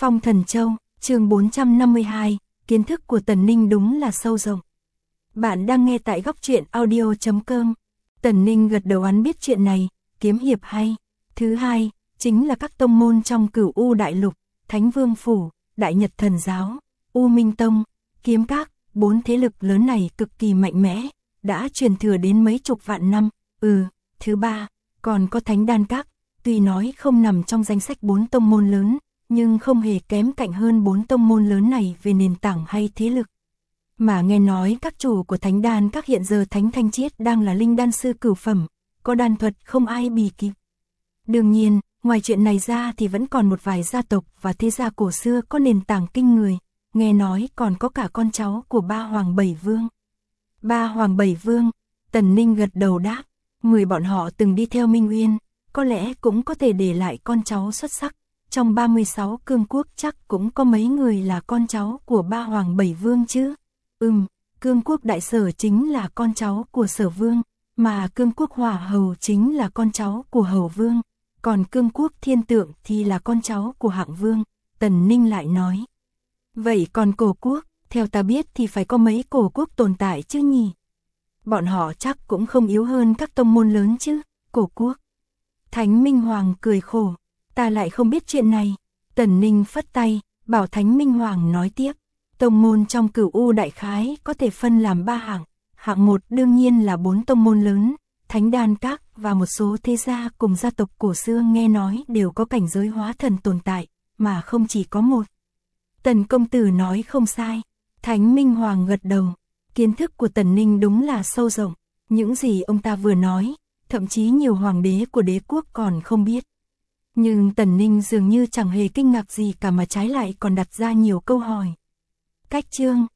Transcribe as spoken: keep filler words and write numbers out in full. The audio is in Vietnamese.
Phong Thần Châu, chương bốn trăm năm mươi hai, kiến thức của Tần Ninh đúng là sâu rộng. Bạn đang nghe tại góc truyện audio chấm com. Tần Ninh gật đầu, hắn biết chuyện này, kiếm hiệp hay. Thứ hai, chính là các tông môn trong Cửu U Đại Lục, Thánh Vương Phủ, Đại Nhật Thần Giáo, U Minh Tông, Kiếm Các, bốn thế lực lớn này cực kỳ mạnh mẽ, đã truyền thừa đến mấy chục vạn năm. Ừ, thứ ba, còn có Thánh Đan Các, tuy nói không nằm trong danh sách bốn tông môn lớn, nhưng không hề kém cạnh hơn bốn tông môn lớn này về nền tảng hay thế lực. Mà nghe nói các chủ của Thánh Đan Các hiện giờ Thánh Thanh Chiết đang là linh đan sư cửu phẩm, có đan thuật không ai bì kịp. Đương nhiên, ngoài chuyện này ra thì vẫn còn một vài gia tộc và thế gia cổ xưa có nền tảng kinh người, nghe nói còn có cả con cháu của ba hoàng bảy vương. Ba hoàng bảy vương, Tần Ninh gật đầu đáp, mười bọn họ từng đi theo Minh Uyên, có lẽ cũng có thể để lại con cháu xuất sắc. Trong ba mươi sáu cương quốc chắc cũng có mấy người là con cháu của ba hoàng bảy vương chứ. Ừm, cương quốc Đại Sở chính là con cháu của Sở Vương, mà cương quốc Hỏa Hầu chính là con cháu của Hầu Vương, còn cương quốc Thiên Tượng thì là con cháu của Hạng Vương. Tần Ninh lại nói, vậy còn cổ quốc, theo ta biết thì phải có mấy cổ quốc tồn tại chứ nhỉ? Bọn họ chắc cũng không yếu hơn các tông môn lớn chứ, cổ quốc. Thánh Minh Hoàng cười khổ, ta lại không biết chuyện này. Tần Ninh phất tay, bảo Thánh Minh Hoàng nói tiếp, tông môn trong Cửu U Đại Khái có thể phân làm ba hạng. Hạng một đương nhiên là bốn tông môn lớn, Thánh Đan Các và một số thế gia cùng gia tộc cổ xưa nghe nói đều có cảnh giới hóa thần tồn tại, mà không chỉ có một. Tần công tử nói không sai. Thánh Minh Hoàng gật đầu, kiến thức của Tần Ninh đúng là sâu rộng, những gì ông ta vừa nói, thậm chí nhiều hoàng đế của đế quốc còn không biết. Nhưng Tần Ninh dường như chẳng hề kinh ngạc gì cả mà trái lại còn đặt ra nhiều câu hỏi. Cách chương,